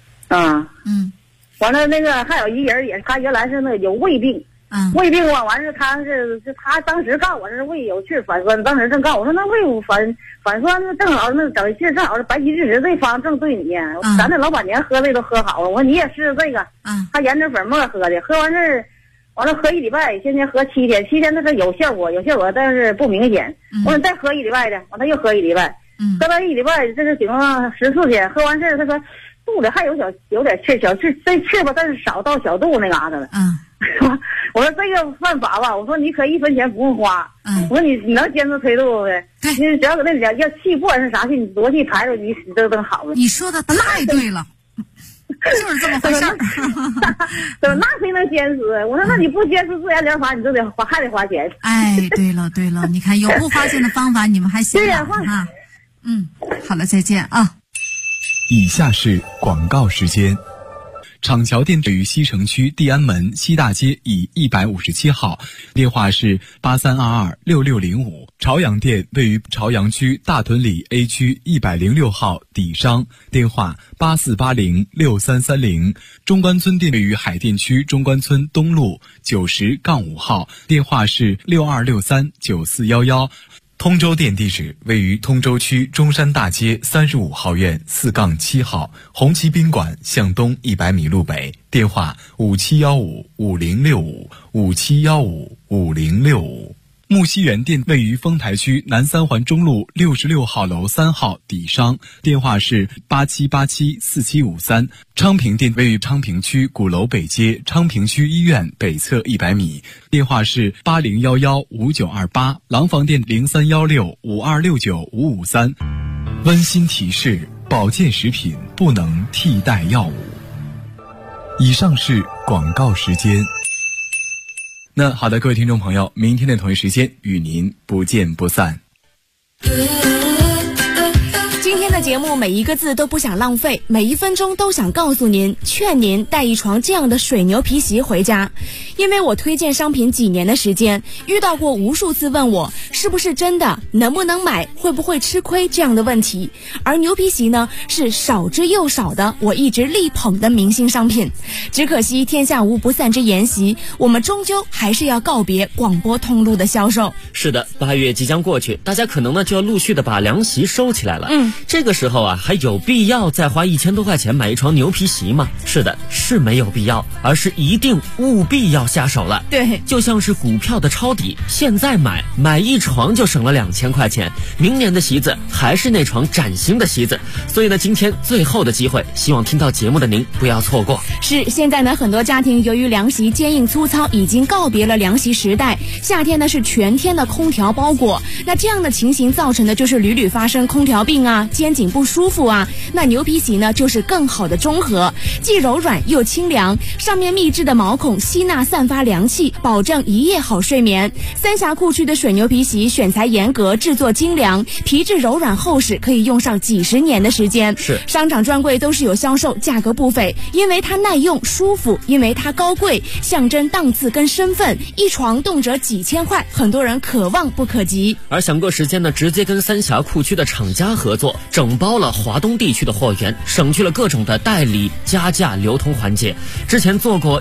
Speaker 4: 完了那个还有一人也，他原来是那个有胃病，胃病完事他当时告我是胃有气反酸，当时正告我说那胃反酸正好那整气正好是白皮质石这方正对你，咱这老板娘喝这都喝好了，我说你也试这个，他研制粉末喝的，喝完事儿完了喝1礼拜，现在喝7天，7天那是有效果，但是不明显。我说再喝1礼拜的，完他又喝1礼拜，喝到1礼拜，这是顶上14天，喝完事儿他说。肚里还有点气，小气，这气吧，但是少到小肚那嘎达了。我说这个犯法吧，我说你可1分钱不用花。我说你能坚持推肚呗？你只要搁那讲要气，不管是啥气，你多气排出去，你都好了。
Speaker 3: 你说的太对了，就是这么回事儿。
Speaker 4: 那谁能坚持？我说那你不坚持自然疗法，你就还得花钱。
Speaker 3: 对了，你看有不花钱的方法，你们还嫌懒哈？好了，再见啊。
Speaker 2: 以下是广告时间。厂桥店位于西城区地安门西大街乙157号，电话是83226605。朝阳店位于朝阳区大屯里 A 区106号底商，电话84806330。中关村店位于海淀区中关村东路90-5号，电话是62639411。通州店地址位于通州区中山大街35号院4-7号，红旗宾馆向东100米路北，电话57155065，57155065。木樨园店位于丰台区南三环中路66号楼3号底商，电话是87874753。昌平店位于昌平区鼓楼北街昌平区医院北侧100米，电话是80115928。廊坊店031652695553。温馨提示：保健食品不能替代药物。以上是广告时间。 那好的，各位听众朋友，明天的同一时间与您不见不散。
Speaker 5: 今天的节目每一个字都不想浪费，每一分钟都想告诉您，劝您带一床这样的水牛皮席回家。因为我推荐商品几年的时间，遇到过无数次问我是不是真的，能不能买，会不会吃亏这样的问题。而牛皮席呢，是少之又少的我一直力捧的明星商品。只可惜天下无不散之筵席，我们终究还是要告别广播通路的销售。
Speaker 6: 是的，8月即将过去，大家可能呢就要陆续的把凉席收起来了。这个时候啊，还有必要再花1000多块钱买一床牛皮席吗？是的，是没有必要，而是一定务必要下手了。
Speaker 5: 对，
Speaker 6: 就像是股票的抄底，现在买一床就省了2000块钱，明年的席子还是那床崭新的席子。所以呢，今天最后的机会，希望听到节目的您不要错过。
Speaker 5: 是，现在呢，很多家庭由于凉席坚硬粗糙，已经告别了凉席时代。夏天呢是全天的空调包裹，那这样的情形造成的就是屡屡发生空调病啊，肩颈不舒服啊。那牛皮席呢就是更好的中和，既柔软又清凉，上面秘制的毛孔吸纳散发凉气，保证一夜好睡眠。三峡库区的水牛皮席选材严格，制作精良，皮质柔软厚实，可以用上几十年的时间。
Speaker 6: 是，
Speaker 5: 商场专柜都是有销售，价格不菲，因为它耐用舒服，因为它高贵，象征档次跟身份，一床动辄几千块，很多人可望不可及。
Speaker 6: 而想过时间呢，直接跟三峡库区的厂家合作，整包了华东地区的货源，省去了各种的代理加价流通环节。之前做过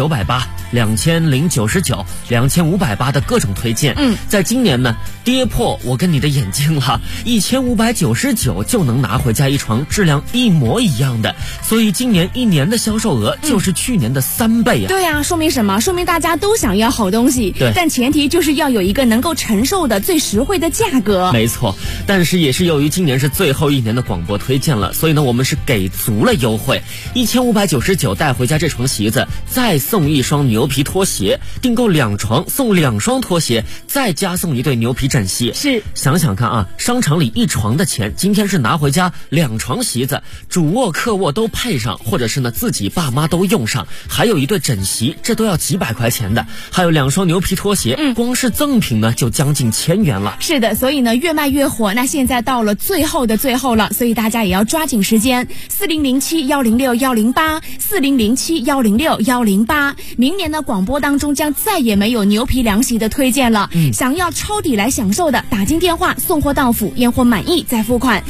Speaker 6: 1980、2099、2580的各种推荐，在今年呢，跌破我跟你的眼睛了，1599就能拿回家一床质量一模一样的，所以今年1年的销售额就是去年的3倍啊。
Speaker 5: 对啊，说明什么？说明大家都想要好东西，
Speaker 6: 对，
Speaker 5: 但前提就是要有一个能够承受的最实惠的价格。
Speaker 6: 没错，但是也是由于今年是最后1年的广播推荐了，所以呢，我们是给足了优惠，1599带回家这床席子，再送1双牛皮拖鞋，订购2床送2双拖鞋，再加送1对牛皮枕席。
Speaker 5: 是，
Speaker 6: 想想看啊，商场里1床的钱，今天是拿回家2床席子，主卧客卧都配上，或者是呢自己爸妈都用上，还有1对枕席，这都要几百块钱的，还有2双牛皮拖鞋，光是赠品呢就将近1000元了。
Speaker 5: 是的，所以呢越卖越火，那现在到了最后的最后了，所以大家也要抓紧时间，4007-106-108，4007-106-108。明年的广播当中将再也没有牛皮凉席的推荐了，想要抄底来享受的，打进电话，送货到府，验货满意再付款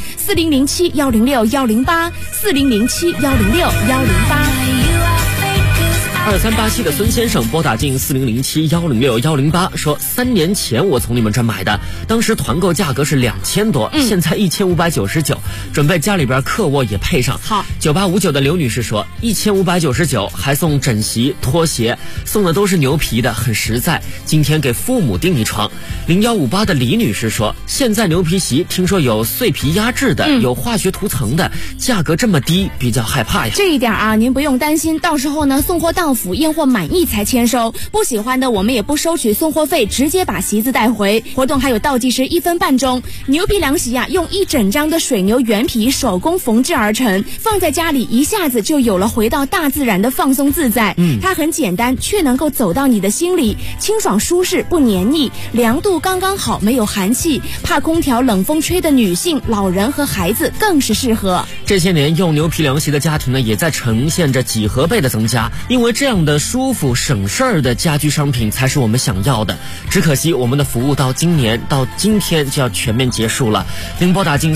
Speaker 6: ，4007-106-108，4007-106-108。2387的孙先生拨打进4007-106-108，说3年前我从你们这买的，当时团购价格是2000多，现在1599，准备家里边客卧也配上。
Speaker 5: 好
Speaker 6: ，9859的刘女士说1599还送枕席拖鞋，送的都是牛皮的，很实在，今天给父母订一床。0158的李女士说，现在牛皮席听说有碎皮压制的，有化学涂层的，价格这么低，比较害怕呀。
Speaker 5: 这一点啊，您不用担心，到时候呢送货到府，验货满意才签收，不喜欢的我们也不收取送货费，直接把席子带回。活动还有倒计时1分半钟。牛皮凉席啊，用一整张的水牛原皮手工缝制而成，放在家里一下子就有了回到大自然的放松自在。它很简单，却能够走到你的心里，清爽舒适不黏腻，凉度刚刚好，没有寒气，怕空调冷风吹的女性、老人和孩子更是适合。
Speaker 6: 这些年用牛皮凉席的家庭呢，也在呈现着几何倍的增加，因为这样的舒服省事儿的家居商品才是我们想要的。只可惜我们的服务到今天就要全面结束了。您拨打进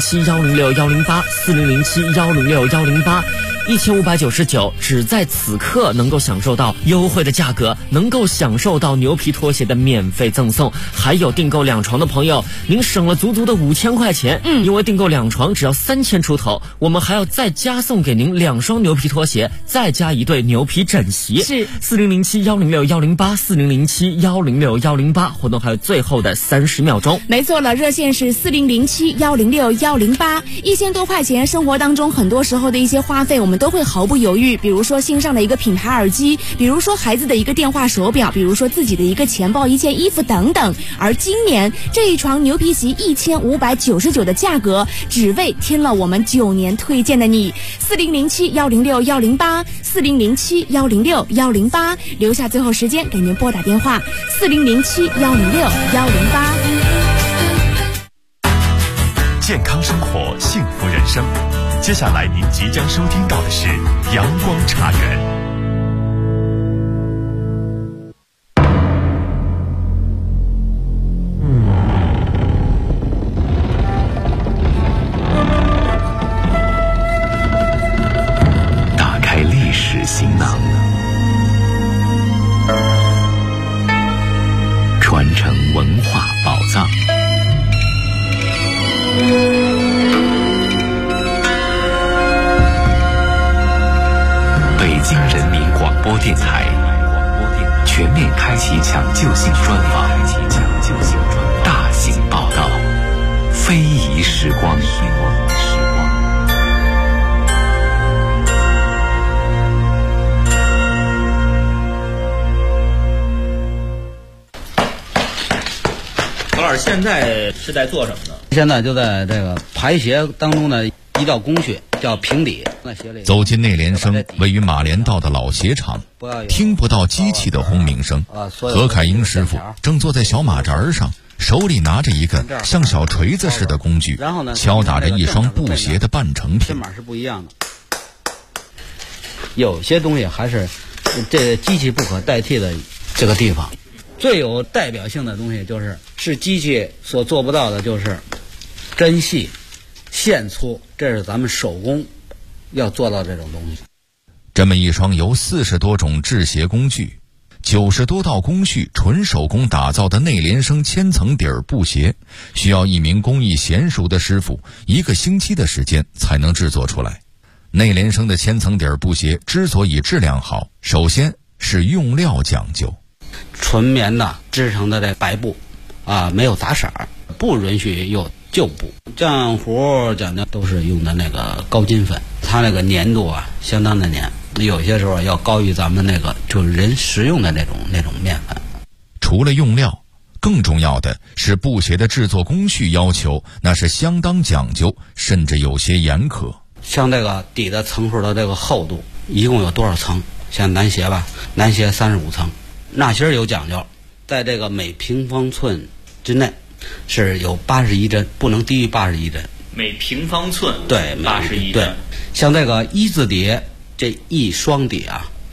Speaker 6: 4007-106-108，4007-106-108，1599只在此刻能够享受到优惠的价格，能够享受到牛皮拖鞋的免费赠送，还有订购2床的朋友，您省了足足的5000块钱。因为订购2床只要3000出头，我们还要再加送给您2双牛皮拖鞋，再加1对牛皮枕席。是4007-106-108，4007-106-108，活动还有最后的30秒钟。
Speaker 5: 没错了，热线是4007-106-108，1000多块钱，生活当中很多时候的一些花费，我们们都会毫不犹豫，比如说新上的一个品牌耳机，比如说孩子的一个电话手表，比如说自己的一个钱包、一件衣服等等。而今年这一床牛皮席1599的价格，只为听了我们9年推荐的你。4007-106-108 4007-106-108，留下最后时间给您拨打电话4007-106-108。
Speaker 7: 健康生活，幸福人生。接下来您即将收听到的是阳光茶园。
Speaker 8: 打开历史行囊，传承文化宝藏。北京人民广播电台全面开启抢救性专访，大型报道，非遗时光。
Speaker 9: 何老师现在是在做什么呢？
Speaker 10: 现在就在这个排鞋当中的一道工序叫平底。
Speaker 2: 走进内联升位于马连道的老鞋厂，听不到机器的轰鸣声。何凯英师傅正坐在小马扎上，手里拿着一个像小锤子似的工具，敲打着一双布鞋的半成品。
Speaker 10: 码是不一样的，有些东西还是这机器不可代替的这个地方。最有代表性的东西是机器所做不到的，就是针细线粗，这是咱们手工要做到这种东西。
Speaker 2: 这么一双由40多种制鞋工具、90多道工序纯手工打造的内联升千层底儿布鞋，需要一名工艺娴熟的师傅1个星期的时间才能制作出来。内联升的千层底儿布鞋之所以质量好，首先是用料讲究。
Speaker 10: 纯棉的织成的这白布没有杂色，不允许有旧布。浆糊讲究都是用的那个高筋粉，它那个粘度相当的粘，有些时候要高于咱们那个就是人食用的那种面粉。
Speaker 2: 除了用料，更重要的是布鞋的制作工序要求，那是相当讲究，甚至有些严苛。
Speaker 10: 像这个底的层数的这个厚度一共有多少层？像男鞋男鞋35层。纳鞋有讲究，在这个每平方寸之内是有81针，不能低于81针。
Speaker 9: 每平方寸
Speaker 10: 对
Speaker 9: 81针。
Speaker 10: 对，像这个一字底，这一双底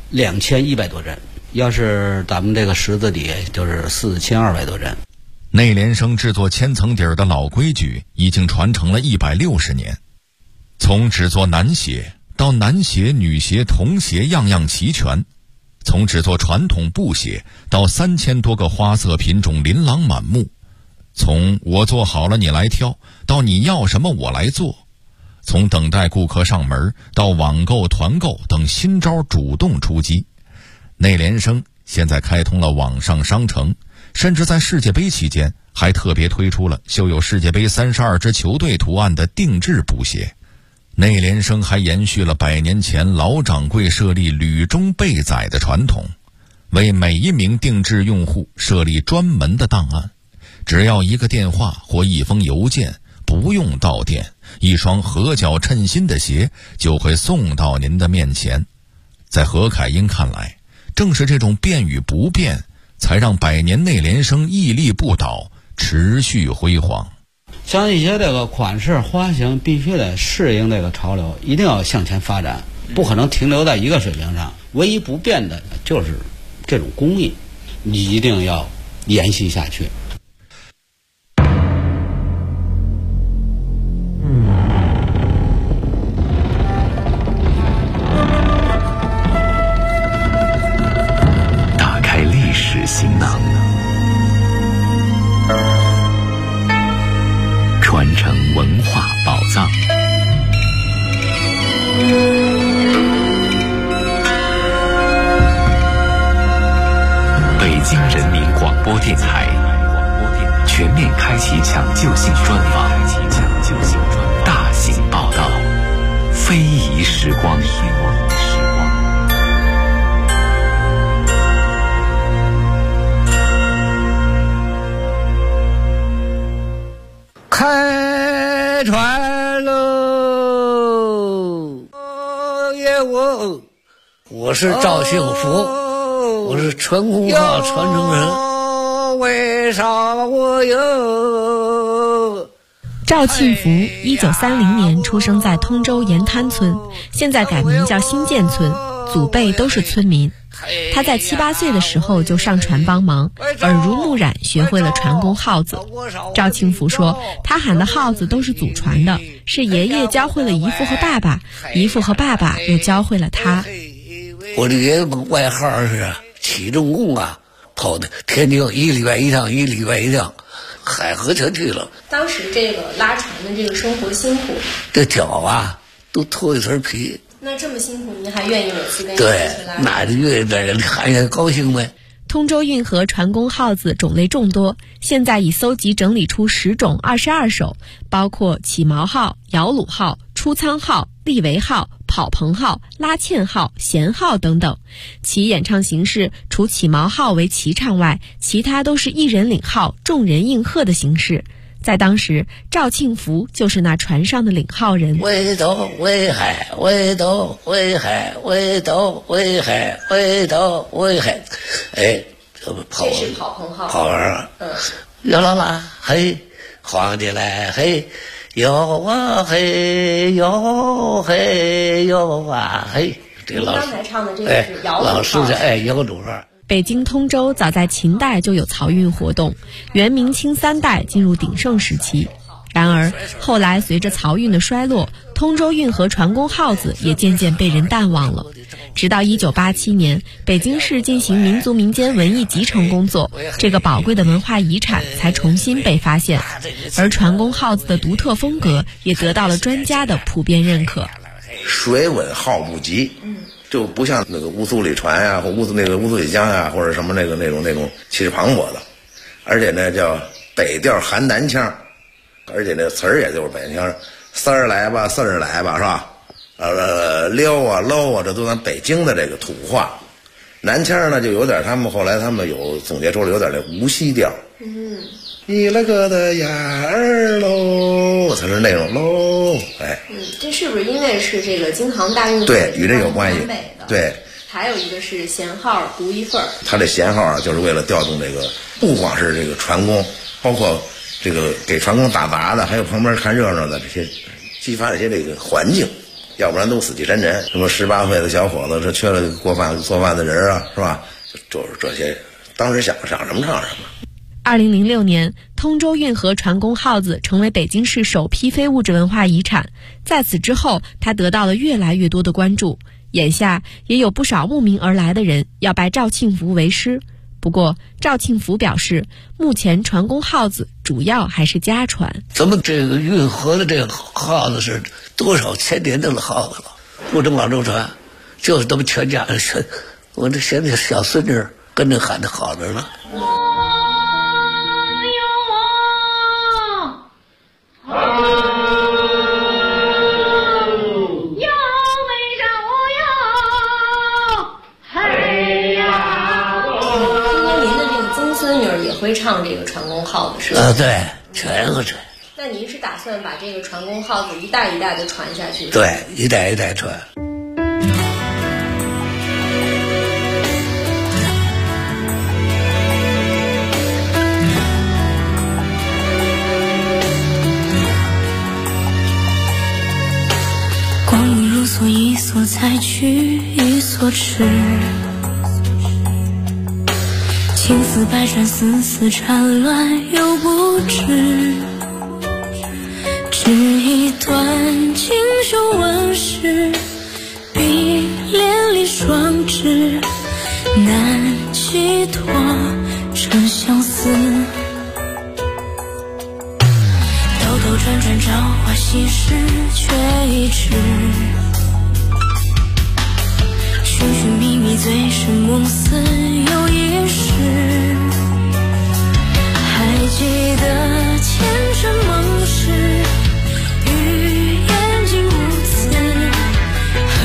Speaker 10: 2100多针，要是咱们这个十字底就是4200多针。
Speaker 2: 内联升制作千层底儿的老规矩已经传承了160年，从制作男鞋到男鞋、女鞋、童鞋样样齐全。从制作传统布鞋到3000多个花色品种琳琅满目，从我做好了你来挑到你要什么我来做，从等待顾客上门到网购团购等新招主动出击。内联升现在开通了网上商城，甚至在世界杯期间还特别推出了绣有世界杯32支球队图案的定制布鞋。内联升还延续了100年前老掌柜设立履中备载的传统，为每一名定制用户设立专门的档案，只要一个电话或一封邮件，不用到店，一双合脚称心的鞋就会送到您的面前。在何凯英看来，正是这种变与不变，才让100年内联升屹立不倒，持续辉煌。
Speaker 10: 像一些这个款式花型必须得适应这个潮流，一定要向前发展，不可能停留在一个水平上。唯一不变的就是这种工艺，你一定要延续下去。
Speaker 8: 打开历史行囊，传承文化宝藏。北京人民广播电台全面开启抢救性专访，大型报道，非遗时
Speaker 1: 时光。
Speaker 11: 开船喽！我是赵幸福，我是船公号传承人。为啥我有？
Speaker 5: 赵庆福1930年出生在通州盐滩村，现在改名叫新建村，祖辈都是村民。他在7、8岁的时候就上船帮忙，耳濡目染学会了船工号子。赵庆福说，他喊的号子都是祖传的，是爷爷教会了姨父和爸爸，姨父和爸爸又教会了他。
Speaker 11: 我的爷爷外号是起重工啊，跑的天津1礼拜1趟，1礼拜1趟，海河全去了。
Speaker 5: 当时这个拉船的这个生活辛苦，
Speaker 11: 这脚啊都脱一层皮。
Speaker 5: 那这么辛苦，您还愿意每次跟
Speaker 11: 对，那就愿意在这里看见高兴呗。
Speaker 5: 通州运河船工号子种类众多，现在已搜集整理出10种22首，包括起锚号、摇橹号、出舱号、立桅号、跑棚号、拉纤号、弦号等等。其演唱形式除起锚号为齐唱外，其他都是一人领号，众人应和的形式。在当时，赵庆福就是那船上的领号人。
Speaker 11: 围斗围海，围斗围海，围斗围海，围斗围海。哎，这
Speaker 5: 是跑棚号。
Speaker 11: 跑完摇啦啦，嘿，晃起来，嘿，摇啊嘿，摇嘿摇啊嘿。这个
Speaker 5: 刚才唱的这个是摇橹号。
Speaker 11: 老师是摇橹号。
Speaker 5: 北京通州早在秦代就有漕运活动，元明清3代进入鼎盛时期。然而后来随着漕运的衰落，通州运河船工号子也渐渐被人淡忘了。直到1987年，北京市进行民族民间文艺集成工作，这个宝贵的文化遗产才重新被发现，而船工号子的独特风格也得到了专家的普遍认可。
Speaker 12: 水稳号不急，就不像那个乌苏里船呀，或乌苏里江呀，或者什么那种气势磅礴的，而且呢叫北调含南腔，而且那词儿也就是北腔，丝儿来吧，四儿来吧，是吧？溜啊搂啊，这都咱北京的这个土话。南腔呢就有点，后来他们有总结出了有点那无锡调。你那个的眼儿喽，才是那种喽，哎。
Speaker 5: 这是不是因为是这个京杭大运河？
Speaker 12: 对，与这有关系。对。
Speaker 5: 还有一个是弦号独一份儿。
Speaker 12: 他这弦号啊，就是为了调动这个，不光是这个船工，包括这个给船工打杂的，还有旁边看热闹的这些，激发一些这个环境，要不然都死气沉沉。什么18岁的小伙子，这缺了做饭的人啊，是吧？就是这些，当时想什么唱什么。
Speaker 5: 2006年，通州运河船工号子成为北京市首批非物质文化遗产。在此之后，它得到了越来越多的关注。眼下也有不少慕名而来的人要拜赵庆福为师。不过，赵庆福表示，目前船工号子主要还是家传。
Speaker 11: 咱们这个运河的这个号子是多少千年的号子了，不止广州船，就是咱们全家人。我这现在小孙女跟着喊的好着呢。
Speaker 5: 会唱这个船工号子是吧？
Speaker 11: 对，全会传。
Speaker 5: 那您是打算把这个船工号子一代一代的传下去？
Speaker 11: 对，一代一代传。
Speaker 13: 光阴如梭，一梭采去，一梭吃。情丝百转，丝丝缠乱又不知，只一段锦绣纹饰，碧连理双枝，难寄托成相思。兜兜转转，朝花夕拾，却已迟。寻寻觅觅，醉生梦死又一世。还记得前尘梦事，与眼睛无词，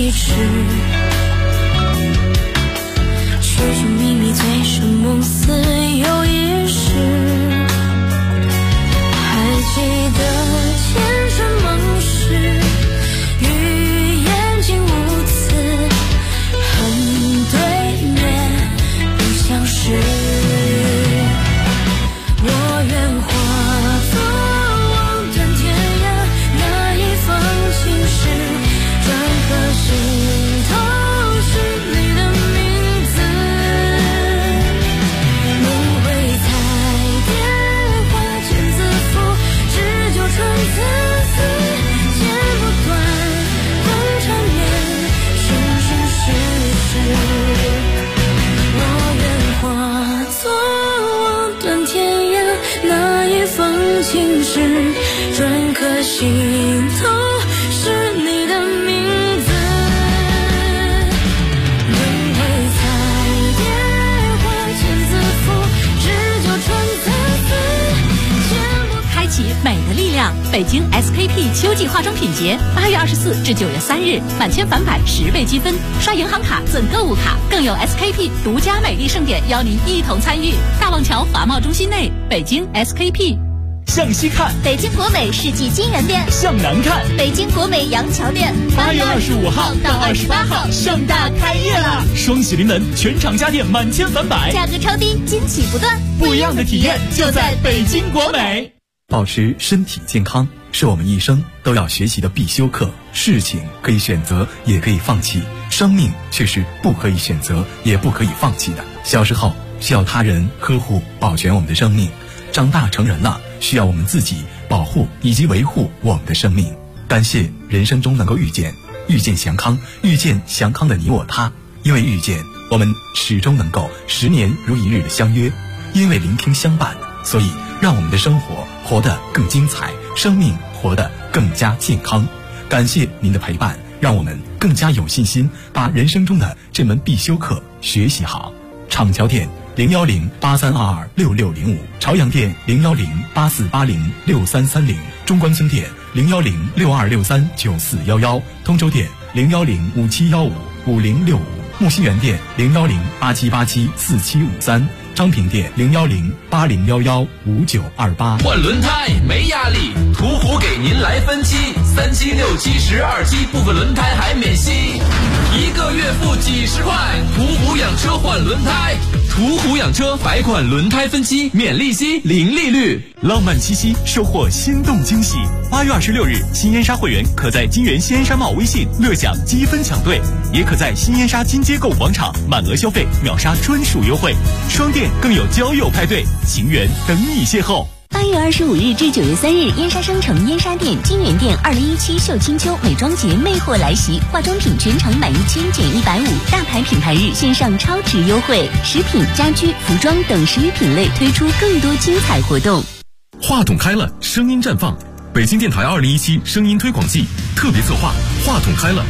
Speaker 13: 一致，寻寻觅觅醉生梦死有一世，还记得前尘梦事，与眼睛无词，恨对面不相识。我愿化作望断天涯那一方青石，篆刻心头是你的名字。梦回彩蝶花间自负，只就春自私，剪不断风缠绵，生生世世。我愿化作望断天涯那一方青石，篆刻心头是你的名字。轮回彩蝶花间自负，只就春自私，剪不。
Speaker 3: 开启美的力量，北京 SKP 秋季化妆品节，8月24至9月3日，满千返百10倍积分，刷银行卡赠购物卡，更有 SKP 独家美丽盛典邀您一同参与。大望桥华贸中心内，北京 SKP。
Speaker 2: 向西看，
Speaker 14: 北京国美世纪金源店；
Speaker 2: 向南看，
Speaker 14: 北京国美杨桥店。
Speaker 2: 8月25号到28号盛大开业了，双喜临门，全场家电满千返百，
Speaker 14: 价格超低，惊喜不断，
Speaker 2: 不一样的体验就在北京国美。保持身体健康是我们一生都要学习的必修课。事情可以选择，也可以放弃，生命却是不可以选择，也不可以放弃的。小时候需要他人呵护保全我们的生命，长大成人了需要我们自己保护以及维护我们的生命。感谢人生中能够遇见祥康，遇见祥康的你我他。因为遇见，我们始终能够10年如一日的相约；因为聆听相伴，所以让我们的生活活得更精彩，生命活得更加健康。感谢您的陪伴，让我们更加有信心把人生中的这门必修课学习好。厂桥店01083226605，朝阳店01084806330，中关村店01062639411，通州店01057155065，木樨园店01087874753，昌平店01080115928。
Speaker 15: 换轮胎没压力，途虎给您来分期，3期、6期、12期，部分轮胎还免息，1个月付几十块。途虎养车换轮胎，途虎养车百款轮胎分期，免利息，零利率。
Speaker 2: 浪漫七夕，收获心动惊喜。8月26日，新烟沙会员可在金源新烟沙贸微信乐享积分抢兑，也可在新烟沙金街购物广场满额消费秒杀专属优惠，双店更有交友派对，情缘等你邂逅。
Speaker 14: 8月25日至9月3日，燕莎商城燕莎店、金源店2017秀清秋美妆节魅货来袭，化妆品全场满1000减150，大牌品牌日线上超值优惠，食品、家居、服装等10余品类推出更多精彩活动。
Speaker 1: 话筒开了，声音绽放。北京电台2017声音推广季特别策划，话筒开了。